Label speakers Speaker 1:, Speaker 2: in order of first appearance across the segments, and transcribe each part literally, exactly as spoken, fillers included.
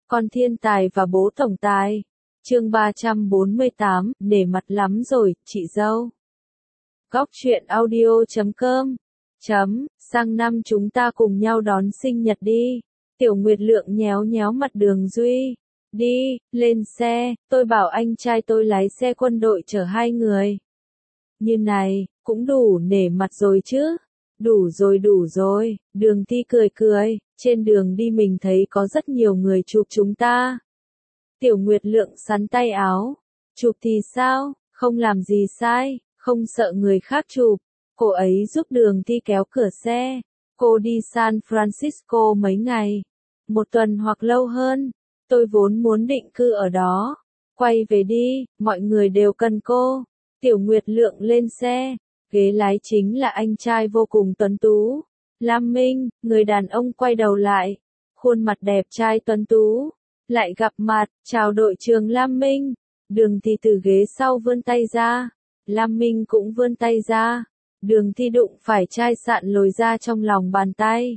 Speaker 1: Con thiên tài và bố tổng tài. Chương ba trăm bốn mươi tám, nể mặt lắm rồi, chị dâu. Góc truyện audio chấm com. Chấm, sang năm chúng ta cùng nhau đón sinh nhật đi. Tiểu Nguyệt Lượng nhéo nhéo mặt Đường Duy. Đi, lên xe, tôi bảo anh trai tôi lái xe quân đội chở hai người. Như này, cũng đủ nể mặt rồi chứ. Đủ rồi đủ rồi, Đường Thi cười cười, trên đường đi mình thấy có rất nhiều người chụp chúng ta. Tiểu Nguyệt Lượng sắn tay áo, chụp thì sao, không làm gì sai, không sợ người khác chụp. Cô ấy giúp Đường Thi kéo cửa xe. Cô đi San Francisco mấy ngày, một tuần hoặc lâu hơn. Tôi vốn muốn định cư ở đó. Quay về đi, mọi người đều cần cô. Tiểu Nguyệt Lượng lên xe. Ghế lái chính là anh trai vô cùng tuấn tú. Lam Minh, người đàn ông quay đầu lại. Khuôn mặt đẹp trai tuấn tú. Lại gặp mặt, chào đội trưởng Lam Minh. Đường Thi từ ghế sau vươn tay ra. Lam Minh cũng vươn tay ra. Đường Thi đụng phải chai sạn lồi ra trong lòng bàn tay.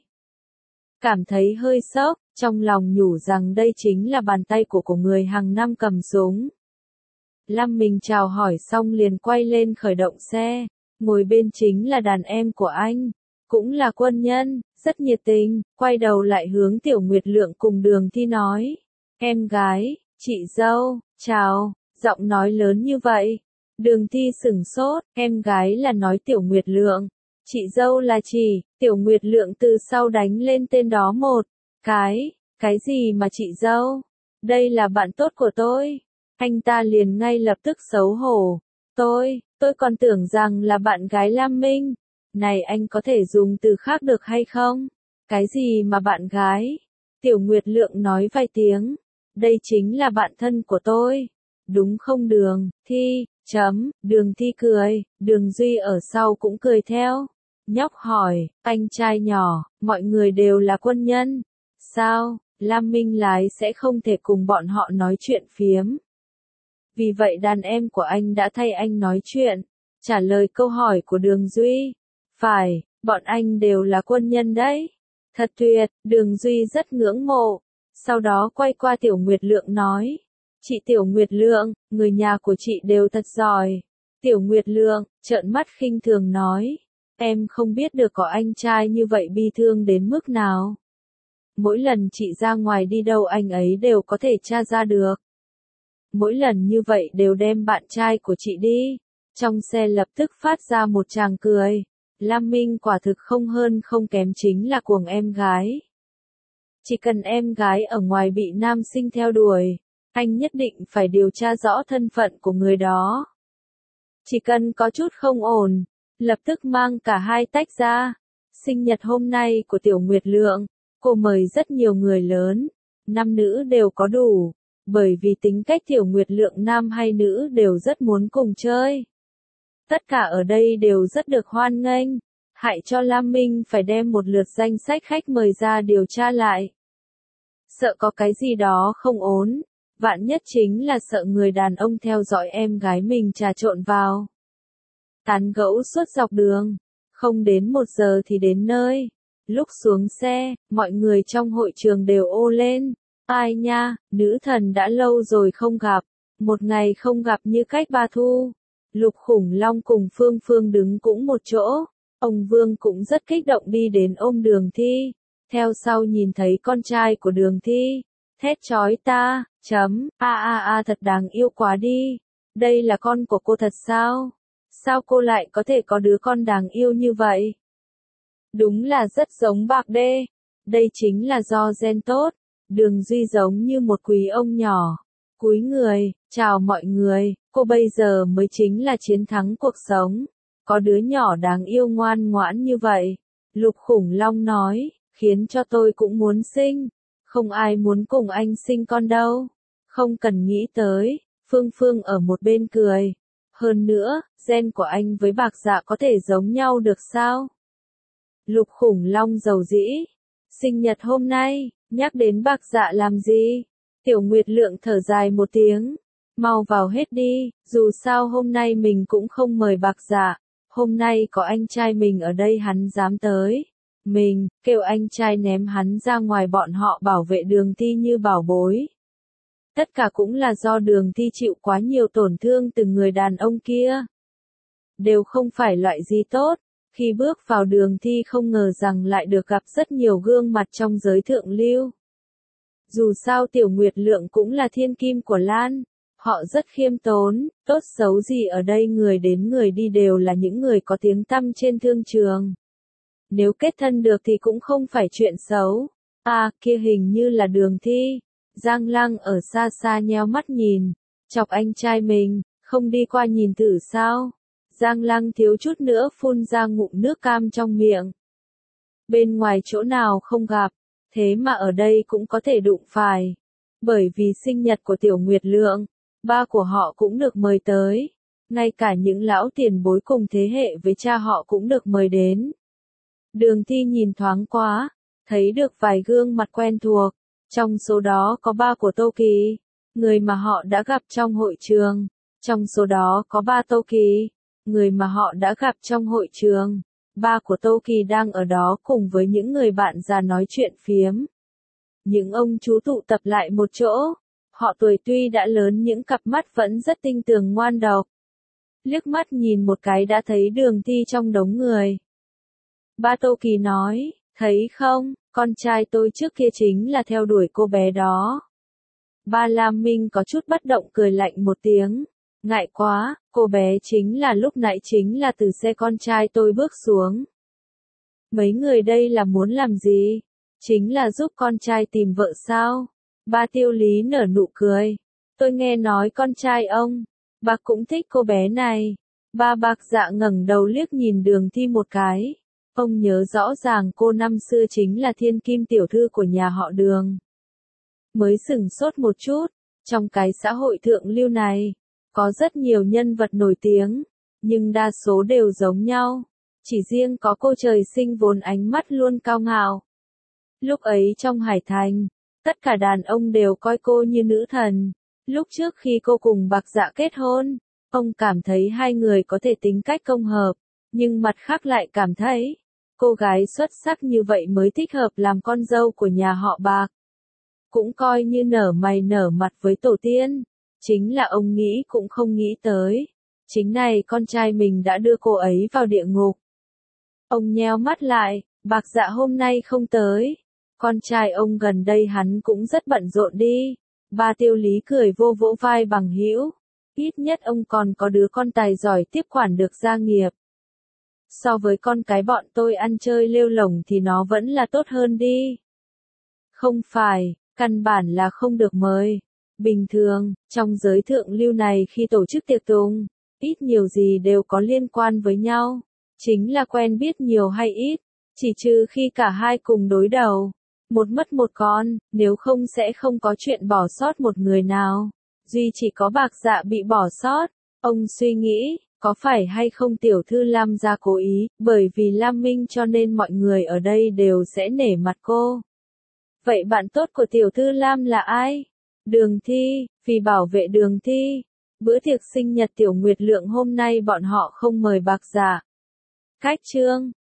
Speaker 1: Cảm thấy hơi sốc, trong lòng nhủ rằng đây chính là bàn tay của của người hàng năm cầm súng. Lam Minh chào hỏi xong liền quay lên khởi động xe. Ngồi bên chính là đàn em của anh, cũng là quân nhân, rất nhiệt tình, quay đầu lại hướng Tiểu Nguyệt Lượng cùng Đường Thi nói. Em gái, chị dâu, chào, giọng nói lớn như vậy. Đường Thi sửng sốt, em gái là nói Tiểu Nguyệt Lượng, chị dâu là chỉ, Tiểu Nguyệt Lượng từ sau đánh lên tên đó một cái, cái gì mà chị dâu, đây là bạn tốt của tôi. Anh ta liền ngay lập tức xấu hổ, tôi, tôi còn tưởng rằng là bạn gái Lam Minh, này anh có thể dùng từ khác được hay không? Cái gì mà bạn gái? Tiểu Nguyệt Lượng nói vài tiếng, đây chính là bạn thân của tôi, đúng không Đường Thi? Chấm, Đường Thi cười, Đường Duy ở sau cũng cười theo. Nhóc hỏi, anh trai nhỏ, mọi người đều là quân nhân. Sao, Lam Minh lái sẽ không thể cùng bọn họ nói chuyện phiếm. Vì vậy đàn em của anh đã thay anh nói chuyện, trả lời câu hỏi của Đường Duy. Phải, bọn anh đều là quân nhân đấy. Thật tuyệt, Đường Duy rất ngưỡng mộ. Sau đó quay qua Tiểu Nguyệt Lượng nói. Chị Tiểu Nguyệt Lượng, người nhà của chị đều thật giỏi. Tiểu Nguyệt Lượng, trợn mắt khinh thường nói. Em không biết được có anh trai như vậy bi thương đến mức nào. Mỗi lần chị ra ngoài đi đâu anh ấy đều có thể tra ra được. Mỗi lần như vậy đều đem bạn trai của chị đi. Trong xe lập tức phát ra một tràng cười. Lam Minh quả thực không hơn không kém chính là cuồng em gái. Chỉ cần em gái ở ngoài bị nam sinh theo đuổi, anh nhất định phải điều tra rõ thân phận của người đó. Chỉ cần có chút không ổn, lập tức mang cả hai tách ra. Sinh nhật hôm nay của Tiểu Nguyệt Lượng, cô mời rất nhiều người lớn, nam nữ đều có đủ, bởi vì tính cách Tiểu Nguyệt Lượng nam hay nữ đều rất muốn cùng chơi. Tất cả ở đây đều rất được hoan nghênh, hại cho Lam Minh phải đem một lượt danh sách khách mời ra điều tra lại. Sợ có cái gì đó không ổn, vạn nhất chính là sợ người đàn ông theo dõi em gái mình trà trộn vào. Tán gẫu suốt dọc đường, không đến một giờ thì đến nơi. Lúc xuống xe, mọi người trong hội trường đều ô lên. Ai nha, nữ thần đã lâu rồi không gặp, một ngày không gặp như cách ba thu. Lục Khủng Long cùng Phương Phương đứng cũng một chỗ, ông Vương cũng rất kích động đi đến ôm Đường Thi, theo sau nhìn thấy con trai của Đường Thi, thét chói ta, chấm, a a a thật đáng yêu quá đi, đây là con của cô thật sao? Sao cô lại có thể có đứa con đáng yêu như vậy? Đúng là rất giống bạc đê, đây chính là do gen tốt. Đường Duy giống như một quý ông nhỏ, cúi người, chào mọi người, cô bây giờ mới chính là chiến thắng cuộc sống, có đứa nhỏ đáng yêu ngoan ngoãn như vậy. Lục Khủng Long nói, khiến cho tôi cũng muốn sinh, không ai muốn cùng anh sinh con đâu, không cần nghĩ tới. Phương Phương ở một bên cười, hơn nữa, gen của anh với Bạc Dạ có thể giống nhau được sao? Lục Khủng Long giàu dĩ, sinh nhật hôm nay, nhắc đến Bạc Dạ làm gì? Tiểu Nguyệt Lượng thở dài một tiếng, mau vào hết đi, dù sao hôm nay mình cũng không mời Bạc Dạ, hôm nay có anh trai mình ở đây hắn dám tới, mình, kêu anh trai ném hắn ra ngoài bọn họ bảo vệ Đường Thi như bảo bối. Tất cả cũng là do Đường Thi chịu quá nhiều tổn thương từ người đàn ông kia. Đều không phải loại gì tốt, khi bước vào Đường Thi không ngờ rằng lại được gặp rất nhiều gương mặt trong giới thượng lưu. Dù sao Tiểu Nguyệt Lượng cũng là thiên kim của Lan, họ rất khiêm tốn, tốt xấu gì ở đây người đến người đi đều là những người có tiếng tăm trên thương trường. Nếu kết thân được thì cũng không phải chuyện xấu. À, kia hình như là Đường Thi. Giang Lăng ở xa xa nheo mắt nhìn, chọc anh trai mình, không đi qua nhìn thử sao. Giang Lăng thiếu chút nữa phun ra ngụm nước cam trong miệng. Bên ngoài chỗ nào không gặp, thế mà ở đây cũng có thể đụng phải. Bởi vì sinh nhật của Tiểu Nguyệt Lượng, ba của họ cũng được mời tới. Ngay cả những lão tiền bối cùng thế hệ với cha họ cũng được mời đến. Đường Thi nhìn thoáng quá, thấy được vài gương mặt quen thuộc. Trong số đó có ba của Tô Kỳ, người mà họ đã gặp trong hội trường. Trong số đó có ba Tô Kỳ, người mà họ đã gặp trong hội trường. Ba của Tô Kỳ đang ở đó cùng với những người bạn già nói chuyện phiếm. Những ông chú tụ tập lại một chỗ. Họ tuổi tuy đã lớn những cặp mắt vẫn rất tinh tường ngoan độc. Liếc mắt nhìn một cái đã thấy Đường Thi trong đống người. Ba Tô Kỳ nói, thấy không, con trai tôi trước kia chính là theo đuổi cô bé đó. Ba Lam Minh có chút bất động cười lạnh một tiếng. Ngại quá, cô bé chính là lúc nãy chính là từ xe con trai tôi bước xuống. Mấy người đây là muốn làm gì? Chính là giúp con trai tìm vợ sao? Ba Tiêu Lý nở nụ cười. Tôi nghe nói con trai ông, bác cũng thích cô bé này. Ba Bạc Dạ ngẩng đầu liếc nhìn Đường Thi một cái. Ông nhớ rõ ràng cô năm xưa chính là thiên kim tiểu thư của nhà họ Đường. Mới sửng sốt một chút, trong cái xã hội thượng lưu này, có rất nhiều nhân vật nổi tiếng, nhưng đa số đều giống nhau. Chỉ riêng có cô trời sinh vốn ánh mắt luôn cao ngạo. Lúc ấy trong Hải Thành, tất cả đàn ông đều coi cô như nữ thần. Lúc trước khi cô cùng Bạc Dạ kết hôn, ông cảm thấy hai người có thể tính cách công hợp, nhưng mặt khác lại cảm thấy, cô gái xuất sắc như vậy mới thích hợp làm con dâu của nhà họ Bạc. Cũng coi như nở mày nở mặt với tổ tiên. Chính là ông nghĩ cũng không nghĩ tới. Chính này con trai mình đã đưa cô ấy vào địa ngục. Ông nheo mắt lại, Bạc Dạ hôm nay không tới. Con trai ông gần đây hắn cũng rất bận rộn đi. Ba Tiêu Lý cười vô vỗ vai bằng hữu. Ít nhất ông còn có đứa con tài giỏi tiếp quản được gia nghiệp. So với con cái bọn tôi ăn chơi lêu lổng thì nó vẫn là tốt hơn đi. Không phải, căn bản là không được mời. Bình thường, trong giới thượng lưu này khi tổ chức tiệc tùng, ít nhiều gì đều có liên quan với nhau. Chính là quen biết nhiều hay ít, chỉ trừ khi cả hai cùng đối đầu. Một mất một con, nếu không sẽ không có chuyện bỏ sót một người nào. Duy chỉ có Bạc Dạ bị bỏ sót. Ông suy nghĩ, có phải hay không tiểu thư Lam gia cố ý, bởi vì Lam Minh cho nên mọi người ở đây đều sẽ nể mặt cô. Vậy bạn tốt của tiểu thư Lam là ai? Đường Thi, vì bảo vệ Đường Thi. Bữa tiệc sinh nhật Tiểu Nguyệt Lượng hôm nay bọn họ không mời Bạc Dạ. Cách chương